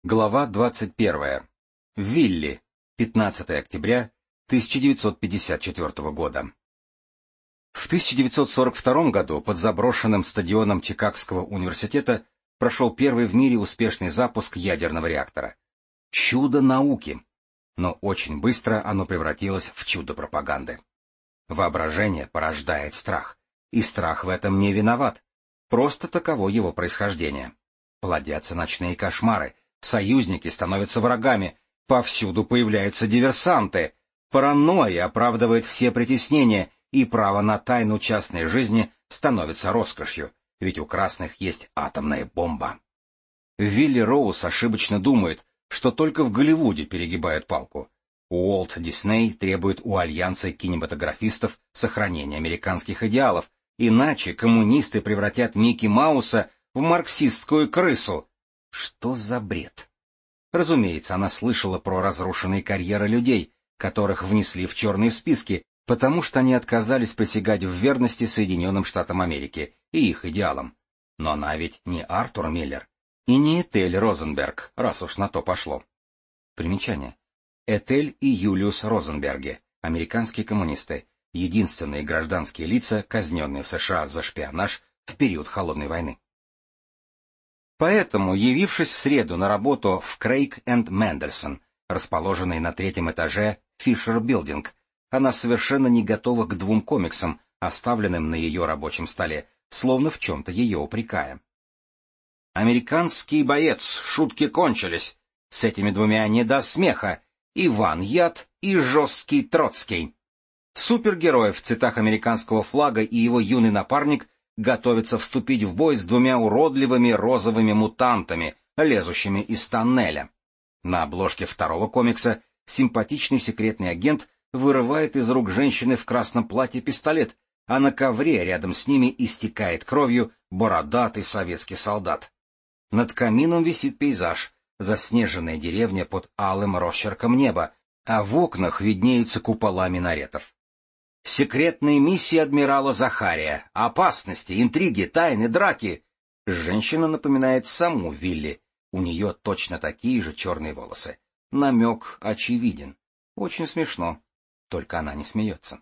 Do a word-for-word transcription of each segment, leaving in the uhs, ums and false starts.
Глава двадцать первая. Вилли. пятнадцатое октября тысяча девятьсот пятьдесят четвёртого года. В тысяча девятьсот сорок втором году под заброшенным стадионом Чикагского университета прошел первый в мире успешный запуск ядерного реактора. Чудо науки! Но очень быстро оно превратилось в чудо пропаганды. Воображение порождает страх, и страх в этом не виноват. Просто таково его происхождение. Плодятся ночные кошмары, союзники становятся врагами, повсюду появляются диверсанты, паранойя оправдывает все притеснения, и право на тайну частной жизни становится роскошью, ведь у красных есть атомная бомба. Вилли Роуз ошибочно думает, что только в Голливуде перегибают палку. Уолт Дисней требует у альянса кинематографистов сохранения американских идеалов, иначе коммунисты превратят Микки Мауса в марксистскую крысу. Что за бред? Разумеется, она слышала про разрушенные карьеры людей, которых внесли в черные списки, потому что они отказались присягать в верности Соединенным Штатам Америки и их идеалам. Но она ведь не Артур Миллер и не Этель Розенберг, раз уж на то пошло. Примечание. Этель и Юлиус Розенберги, американские коммунисты, единственные гражданские лица, казненные в США за шпионаж в период Холодной войны. Поэтому, явившись в среду на работу в Крейг энд Мендельсон, расположенной на третьем этаже Fisher Building, она совершенно не готова к двум комиксам, оставленным на ее рабочем столе, словно в чем-то ее упрекая. «Американский боец, шутки кончились. С этими двумя не до смеха. Иван Яд и жесткий Троцкий». Супергерой в цветах американского флага и его юный напарник готовятся вступить в бой с двумя уродливыми розовыми мутантами, лезущими из тоннеля. На обложке второго комикса симпатичный секретный агент вырывает из рук женщины в красном платье пистолет, а на ковре рядом с ними истекает кровью бородатый советский солдат. Над камином висит пейзаж, заснеженная деревня под алым росчерком неба, а в окнах виднеются купола минаретов. Секретные миссии адмирала Захария, опасности, интриги, тайны, драки. Женщина напоминает саму Вилли, у нее точно такие же черные волосы. Намек очевиден. Очень смешно, только она не смеется.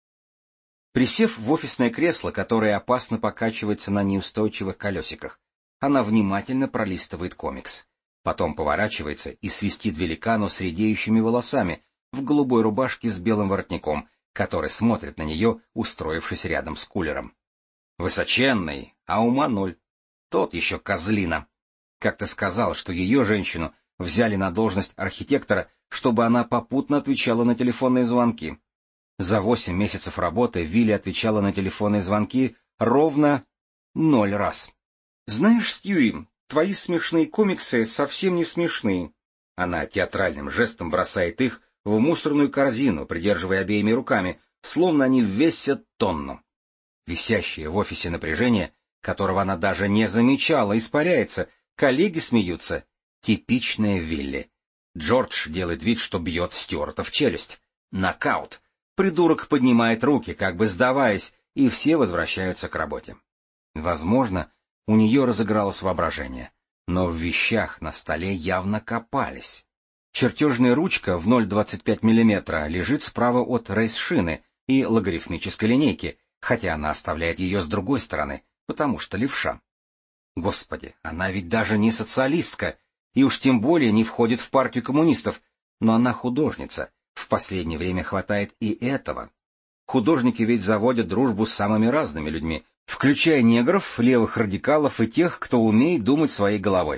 Присев в офисное кресло, которое опасно покачивается на неустойчивых колесиках, она внимательно пролистывает комикс. Потом поворачивается и свистит великану с редеющими волосами в голубой рубашке с белым воротником, который смотрит на нее, устроившись рядом с кулером. Высоченный, а ума ноль. Тот еще козлина. Как-то сказал, что ее женщину взяли на должность архитектора, чтобы она попутно отвечала на телефонные звонки. За восемь месяцев работы Вилли отвечала на телефонные звонки ровно ноль раз. «Знаешь, Стьюи, твои смешные комиксы совсем не смешные». Она театральным жестом бросает их в мусорную корзину, придерживая обеими руками, словно они весят тонну. Висящее в офисе напряжение, которого она даже не замечала, испаряется, коллеги смеются. Типичная Вилли. Джордж делает вид, что бьет Стюарта в челюсть. Нокаут. Придурок поднимает руки, как бы сдаваясь, и все возвращаются к работе. Возможно, у нее разыгралось воображение, но в вещах на столе явно копались. Чертежная ручка в ноль целых двадцать пять сотых миллиметра лежит справа от рейс-шины и логарифмической линейки, хотя она оставляет ее с другой стороны, потому что левша. Господи, она ведь даже не социалистка, и уж тем более не входит в партию коммунистов, но она художница, в последнее время хватает и этого. Художники ведь заводят дружбу с самыми разными людьми, включая негров, левых радикалов и тех, кто умеет думать своей головой.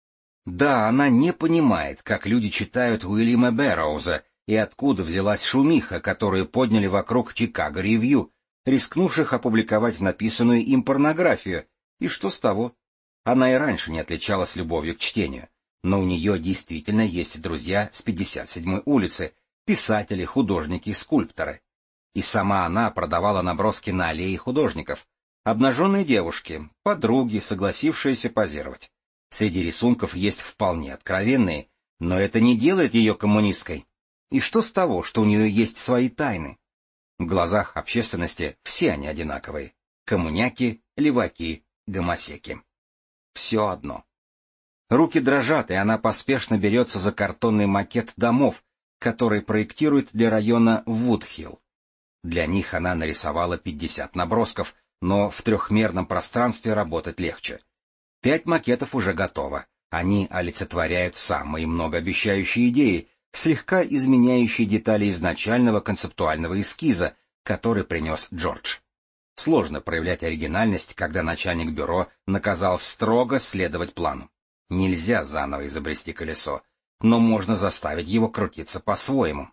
Да, она не понимает, как люди читают Уильяма Бэрроуза и откуда взялась шумиха, которую подняли вокруг Чикаго Ревью, рискнувших опубликовать написанную им порнографию. И что с того? Она и раньше не отличалась любовью к чтению, но у нее действительно есть друзья с пятьдесят седьмой улицы, писатели, художники, скульпторы. И сама она продавала наброски на аллее художников. Обнаженные девушки, подруги, согласившиеся позировать. Среди рисунков есть вполне откровенные, но это не делает ее коммунисткой. И что с того, что у нее есть свои тайны? В глазах общественности все они одинаковые. Коммуняки, леваки, гомосеки. Все одно. Руки дрожат, и она поспешно берется за картонный макет домов, который проектирует для района Вудхилл. Для них она нарисовала пятьдесят набросков, но в трехмерном пространстве работать легче. Пять макетов уже готово. Они олицетворяют самые многообещающие идеи, слегка изменяющие детали изначального концептуального эскиза, который принес Джордж. Сложно проявлять оригинальность, когда начальник бюро наказал строго следовать плану. Нельзя заново изобрести колесо, но можно заставить его крутиться по-своему.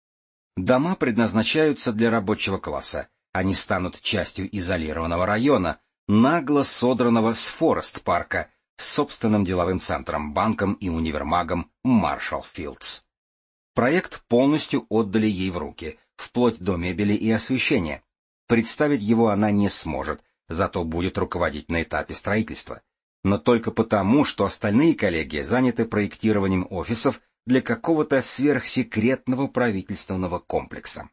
Дома предназначаются для рабочего класса. Они станут частью изолированного района, нагло содранного с Форест-парка, с собственным деловым центром, банком и универмагом Маршалл Филдс. Проект полностью отдали ей в руки, вплоть до мебели и освещения. Представить его она не сможет, зато будет руководить на этапе строительства. Но только потому, что остальные коллеги заняты проектированием офисов для какого-то сверхсекретного правительственного комплекса.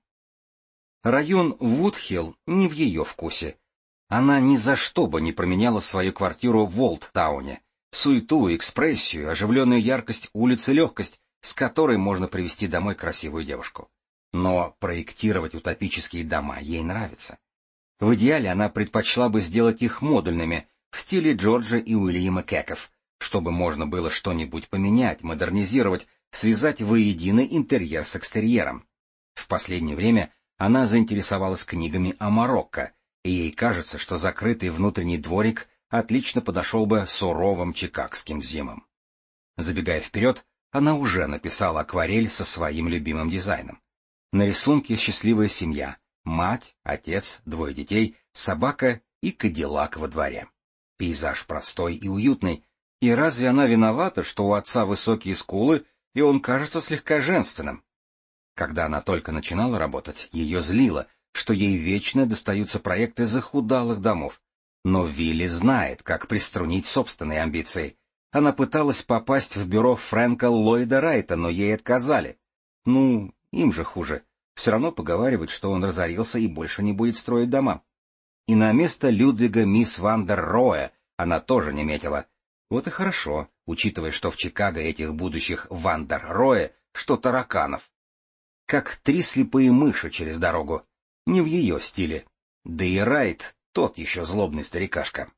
Район Вудхилл не в ее вкусе. Она ни за что бы не променяла свою квартиру в Олдтауне. Суету, экспрессию, оживленную яркость улиц и легкость, с которой можно привести домой красивую девушку. Но проектировать утопические дома ей нравится. В идеале она предпочла бы сделать их модульными, в стиле Джорджа и Уильяма Кеков, чтобы можно было что-нибудь поменять, модернизировать, связать воедино интерьер с экстерьером. В последнее время она заинтересовалась книгами о Марокко, и ей кажется, что закрытый внутренний дворик отлично подошел бы суровым чикагским зимам. Забегая вперед, она уже написала акварель со своим любимым дизайном. На рисунке счастливая семья, мать, отец, двое детей, собака и кадиллак во дворе. Пейзаж простой и уютный, и разве она виновата, что у отца высокие скулы, и он кажется слегка женственным? Когда она только начинала работать, ее злило, что ей вечно достаются проекты захудалых домов. Но Вилли знает, как приструнить собственные амбиции. Она пыталась попасть в бюро Фрэнка Ллойда Райта, но ей отказали. Ну, им же хуже. Все равно поговаривают, что он разорился и больше не будет строить дома. И на место Людвига мисс Ван дер Роэ она тоже не метила. Вот и хорошо, учитывая, что в Чикаго этих будущих Ван дер Роэ что тараканов. Как три слепые мыши через дорогу. Не в ее стиле. Да и Райт тот еще злобный старикашка.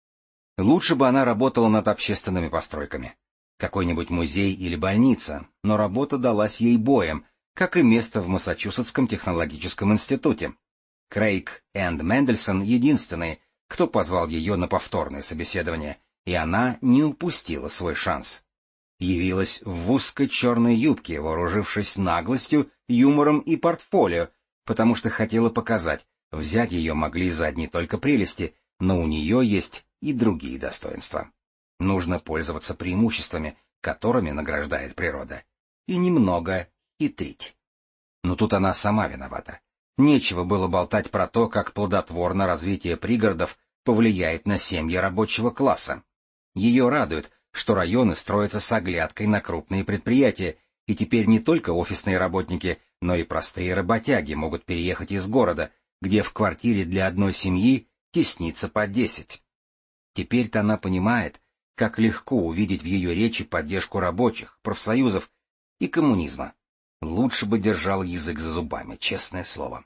Лучше бы она работала над общественными постройками. Какой-нибудь музей или больница, но работа далась ей боем, как и место в Массачусетском технологическом институте. Крейг энд Мендельсон единственные, кто позвал ее на повторное собеседование, и она не упустила свой шанс. Явилась в узкой черной юбке, вооружившись наглостью, юмором и портфолио, потому что хотела показать, взять ее могли за одни только прелести, но у нее есть и другие достоинства. Нужно пользоваться преимуществами, которыми награждает природа, и немного хитрить. Но тут она сама виновата. Нечего было болтать про то, как плодотворно развитие пригородов повлияет на семьи рабочего класса. Ее радует, что районы строятся с оглядкой на крупные предприятия, и теперь не только офисные работники, но и простые работяги могут переехать из города, где в квартире для одной семьи теснится по десять. Теперь-то она понимает, как легко увидеть в ее речи поддержку рабочих, профсоюзов и коммунизма. Лучше бы держал язык за зубами, честное слово.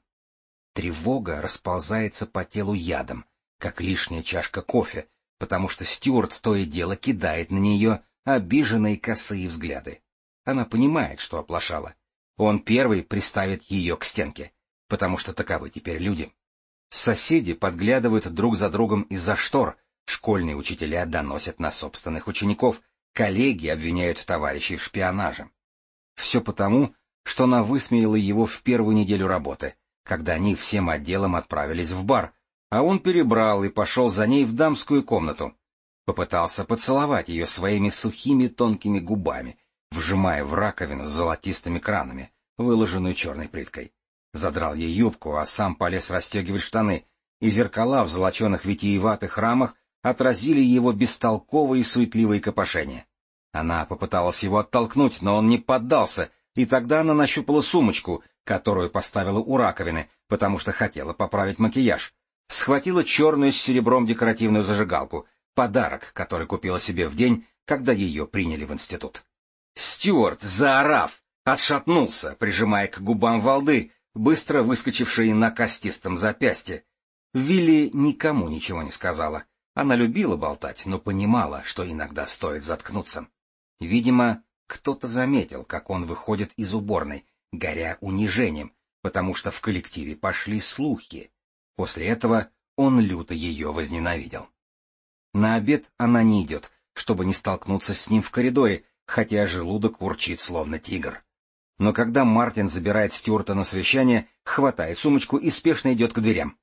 Тревога расползается по телу ядом, как лишняя чашка кофе, потому что Стюарт то и дело кидает на нее обиженные косые взгляды. Она понимает, что оплошала. Он первый приставит ее к стенке, потому что таковы теперь люди. Соседи подглядывают друг за другом из-за штор, школьные учителя доносят на собственных учеников, коллеги обвиняют товарищей в шпионаже. Все потому, что она высмеяла его в первую неделю работы, когда они всем отделом отправились в бар, а он перебрал и пошел за ней в дамскую комнату. Попытался поцеловать ее своими сухими тонкими губами, вжимая в раковину с золотистыми кранами, выложенную черной плиткой. Задрал ей юбку, а сам полез расстегивать штаны, и зеркала в золоченых витиеватых рамах отразили его бестолковые и суетливые копошения. Она попыталась его оттолкнуть, но он не поддался, и тогда она нащупала сумочку, которую поставила у раковины, потому что хотела поправить макияж. Схватила черную с серебром декоративную зажигалку, подарок, который купила себе в день, когда ее приняли в институт. Стюарт, заорав, отшатнулся, прижимая к губам волдырь, быстро выскочивший на костистом запястье. Вилли никому ничего не сказала. Она любила болтать, но понимала, что иногда стоит заткнуться. Видимо, кто-то заметил, как он выходит из уборной, горя унижением, потому что в коллективе пошли слухи. После этого он люто ее возненавидел. На обед она не идет, чтобы не столкнуться с ним в коридоре, хотя желудок урчит, словно тигр. Но когда Мартин забирает Стюарта на совещание, хватает сумочку и спешно идет к дверям.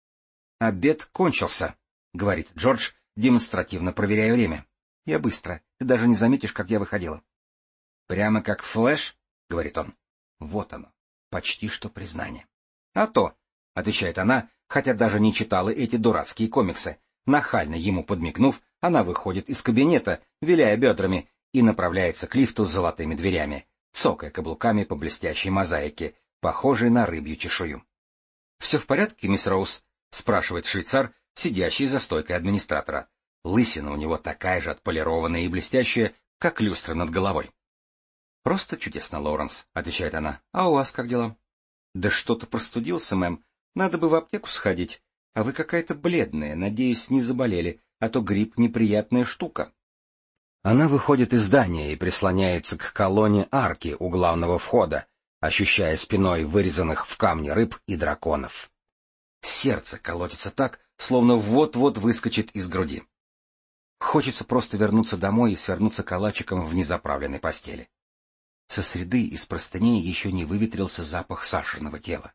«Обед кончился», — говорит Джордж, демонстративно проверяя время. «Я быстро. Ты даже не заметишь, как я выходила». «Прямо как Флэш?» — говорит он. Вот оно. Почти что признание. «А то», — отвечает она, хотя даже не читала эти дурацкие комиксы. Нахально ему подмигнув, она выходит из кабинета, виляя бедрами, и направляется к лифту с золотыми дверями, цокая каблуками по блестящей мозаике, похожей на рыбью чешую. «Все в порядке, мисс Роуз?» — спрашивает швейцар, сидящий за стойкой администратора. Лысина у него такая же отполированная и блестящая, как люстра над головой. «Просто чудесно, Лоуренс», — отвечает она. «А у вас как дела?» «Да что-то простудился, мэм. Надо бы в аптеку сходить. А вы какая-то бледная, надеюсь, не заболели, а то грипп — неприятная штука». Она выходит из здания и прислоняется к колонне арки у главного входа, ощущая спиной вырезанных в камне рыб и драконов. Сердце колотится так, словно вот-вот выскочит из груди. Хочется просто вернуться домой и свернуться калачиком в незаправленной постели. Со среды из простыней еще не выветрился запах Сашиного тела.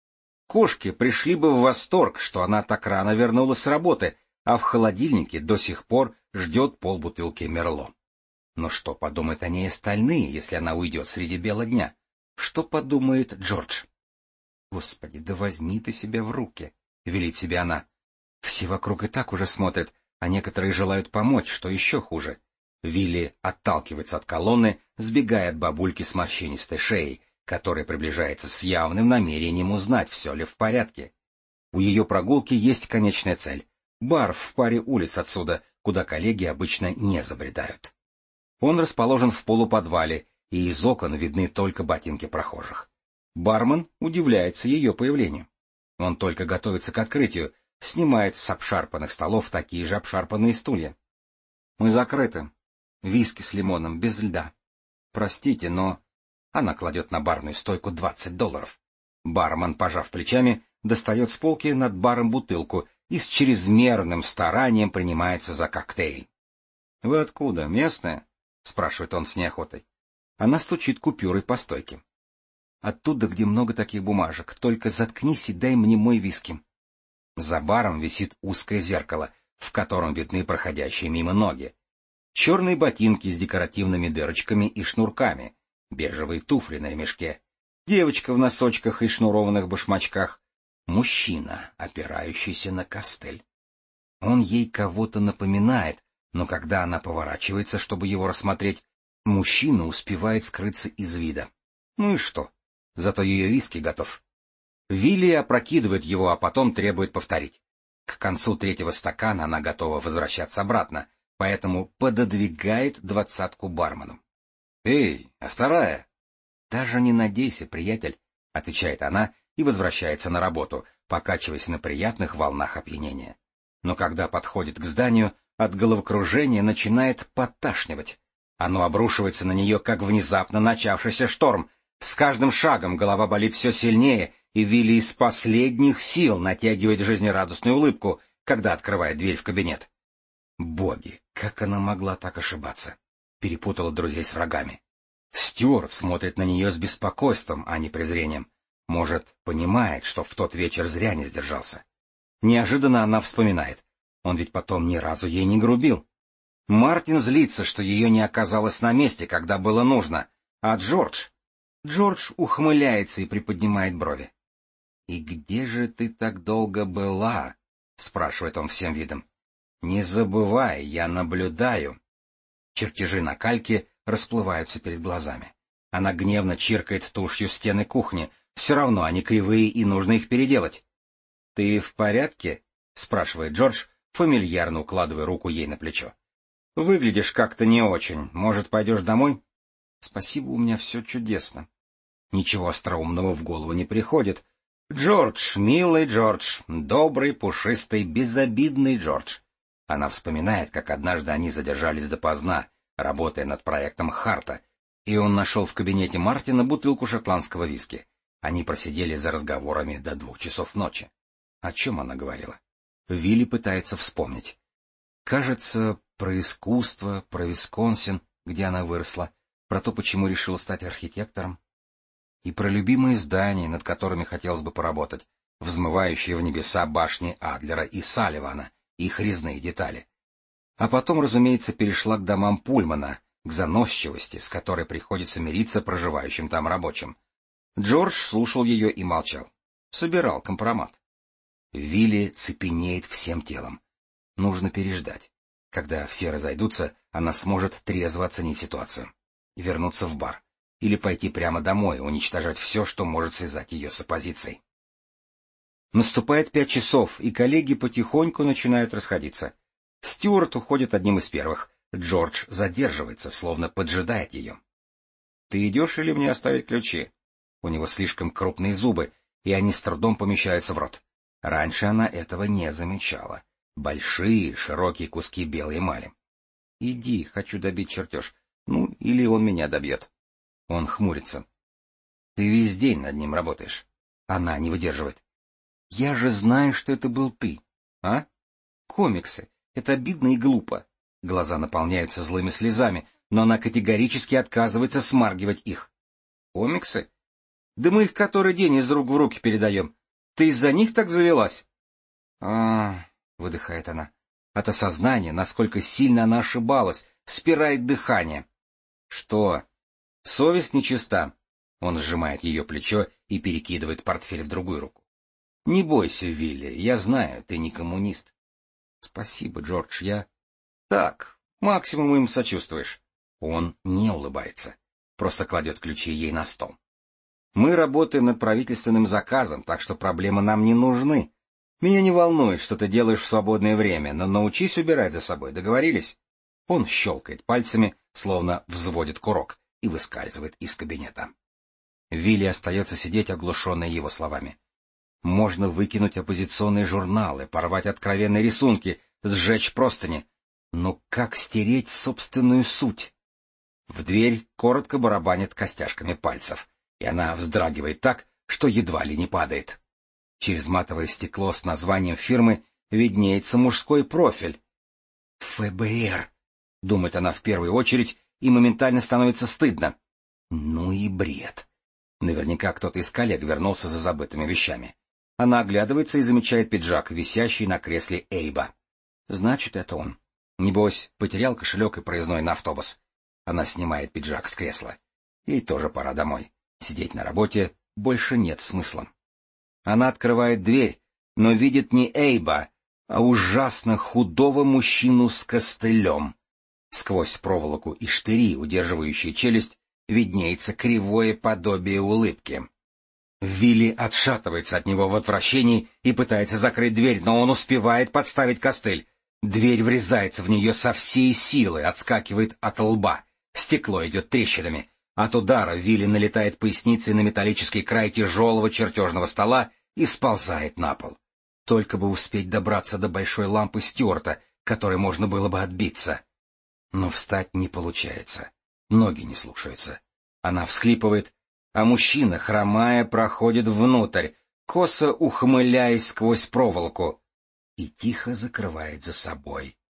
Кошки пришли бы в восторг, что она так рано вернулась с работы, а в холодильнике до сих пор ждет полбутылки Мерло. Но что подумают о ней остальные, если она уйдет среди бела дня? Что подумает Джордж? «Господи, да возьми ты себя в руки», — велит себе она. Все вокруг и так уже смотрят, а некоторые желают помочь, что еще хуже. Вилли отталкивается от колонны, сбегая от бабульки с морщинистой шеей, которая приближается с явным намерением узнать, все ли в порядке. У ее прогулки есть конечная цель — бар в паре улиц отсюда, куда коллеги обычно не забредают. Он расположен в полуподвале, и из окон видны только ботинки прохожих. Бармен удивляется ее появлению. Он только готовится к открытию, снимает с обшарпанных столов такие же обшарпанные стулья. «Мы закрыты. Виски с лимоном, без льда. Простите, но...» Она кладет на барную стойку двадцать долларов. Бармен, пожав плечами, достает с полки над баром бутылку и с чрезмерным старанием принимается за коктейль. «Вы откуда, местная?» — спрашивает он с неохотой. Она стучит купюрой по стойке. «Оттуда, где много таких бумажек. Только заткнись и дай мне мой виски». За баром висит узкое зеркало, в котором видны проходящие мимо ноги. Черные ботинки с декоративными дырочками и шнурками, бежевые туфли на ремешке, девочка в носочках и шнурованных башмачках, мужчина, опирающийся на костыль. Он ей кого-то напоминает, но когда она поворачивается, чтобы его рассмотреть, мужчина успевает скрыться из вида. Ну и что? Зато ее виски готов. Вилли опрокидывает его, а потом требует повторить. К концу третьего стакана она готова возвращаться обратно, поэтому пододвигает двадцатку бармену. «Эй, а вторая?» «Даже не надейся, приятель», — отвечает она и возвращается на работу, покачиваясь на приятных волнах опьянения. Но когда подходит к зданию, от головокружения начинает подташнивать. Оно обрушивается на нее, как внезапно начавшийся шторм. С каждым шагом голова болит все сильнее, и Вилли из последних сил натягивает жизнерадостную улыбку, когда открывает дверь в кабинет. Боги, как она могла так ошибаться? Перепутала друзей с врагами. Стюарт смотрит на нее с беспокойством, а не презрением. Может, понимает, что в тот вечер зря не сдержался. Неожиданно она вспоминает. Он ведь потом ни разу ей не грубил. Мартин злится, что ее не оказалось на месте, когда было нужно. А Джордж... Джордж ухмыляется и приподнимает брови. «И где же ты так долго была?» — спрашивает он всем видом. «Не забывай, я наблюдаю». Чертежи на кальке расплываются перед глазами. Она гневно чиркает тушью стены кухни. Все равно они кривые, и нужно их переделать. «Ты в порядке?» — спрашивает Джордж, фамильярно укладывая руку ей на плечо. — Выглядишь как-то не очень. Может, пойдешь домой? — Спасибо, у меня все чудесно. Ничего остроумного в голову не приходит. Джордж, милый Джордж, добрый, пушистый, безобидный Джордж. Она вспоминает, как однажды они задержались допоздна, работая над проектом Харта, и он нашел в кабинете Мартина бутылку шотландского виски. Они просидели за разговорами до двух часов ночи. О чем она говорила? Вилли пытается вспомнить. Кажется, про искусство, про Висконсин, где она выросла, про то, почему решила стать архитектором, и про любимые здания, над которыми хотелось бы поработать, взмывающие в небеса башни Адлера и Салливана, их резные детали. А потом, разумеется, перешла к домам Пульмана, к заносчивости, с которой приходится мириться проживающим там рабочим. Джордж слушал ее и молчал. Собирал компромат. Вилли цепенеет всем телом. Нужно переждать. Когда все разойдутся, она сможет трезво оценить ситуацию. Вернуться в бар. Или пойти прямо домой, уничтожать все, что может связать ее с оппозицией. Наступает пять часов, и коллеги потихоньку начинают расходиться. Стюарт уходит одним из первых. Джордж задерживается, словно поджидает ее. — Ты идешь или мне оставить ключи? У него слишком крупные зубы, и они с трудом помещаются в рот. Раньше она этого не замечала. Большие, широкие куски белой эмали. — Иди, хочу добить чертеж. Ну, или он меня добьет. Он хмурится. — Ты весь день над ним работаешь. Она не выдерживает. — Я же знаю, что это был ты. А? Комиксы. Это обидно и глупо. Глаза наполняются злыми слезами, но она категорически отказывается смаргивать их. — Комиксы? Да мы их который день из рук в руки передаем. Ты из-за них так завелась? — А, — выдыхает она. От осознания, насколько сильно она ошибалась, спирает дыхание. — Что? Совесть нечиста. Он сжимает ее плечо и перекидывает портфель в другую руку. — Не бойся, Вилли, я знаю, ты не коммунист. — Спасибо, Джордж, я... — Так, максимум им сочувствуешь. Он не улыбается, просто кладет ключи ей на стол. — Мы работаем над правительственным заказом, так что проблемы нам не нужны. Меня не волнует, что ты делаешь в свободное время, но научись убирать за собой, договорились? Он щелкает пальцами, словно взводит курок, и выскальзывает из кабинета. Вилли остается сидеть, оглушенный его словами. Можно выкинуть оппозиционные журналы, порвать откровенные рисунки, сжечь простыни. Но как стереть собственную суть? В дверь коротко барабанит костяшками пальцев, и она вздрагивает так, что едва ли не падает. Через матовое стекло с названием фирмы виднеется мужской профиль. «ФБР», — думает она в первую очередь, и моментально становится стыдно. Ну и бред. Наверняка кто-то из коллег вернулся за забытыми вещами. Она оглядывается и замечает пиджак, висящий на кресле Эйба. Значит, это он. Небось, потерял кошелек и проездной на автобус. Она снимает пиджак с кресла. Ей тоже пора домой. Сидеть на работе больше нет смысла. Она открывает дверь, но видит не Эйба, а ужасно худого мужчину с костылем. Сквозь проволоку и штыри, удерживающие челюсть, виднеется кривое подобие улыбки. Вилли отшатывается от него в отвращении и пытается закрыть дверь, но он успевает подставить костыль. Дверь врезается в нее со всей силы, отскакивает от лба. Стекло идет трещинами. От удара Вилли налетает поясницей на металлический край тяжелого чертежного стола и сползает на пол. Только бы успеть добраться до большой лампы Стюарта, которой можно было бы отбиться. Но встать не получается. Ноги не слушаются. Она всхлипывает, а мужчина, хромая, проходит внутрь, косо ухмыляясь сквозь проволоку, и тихо закрывает за собой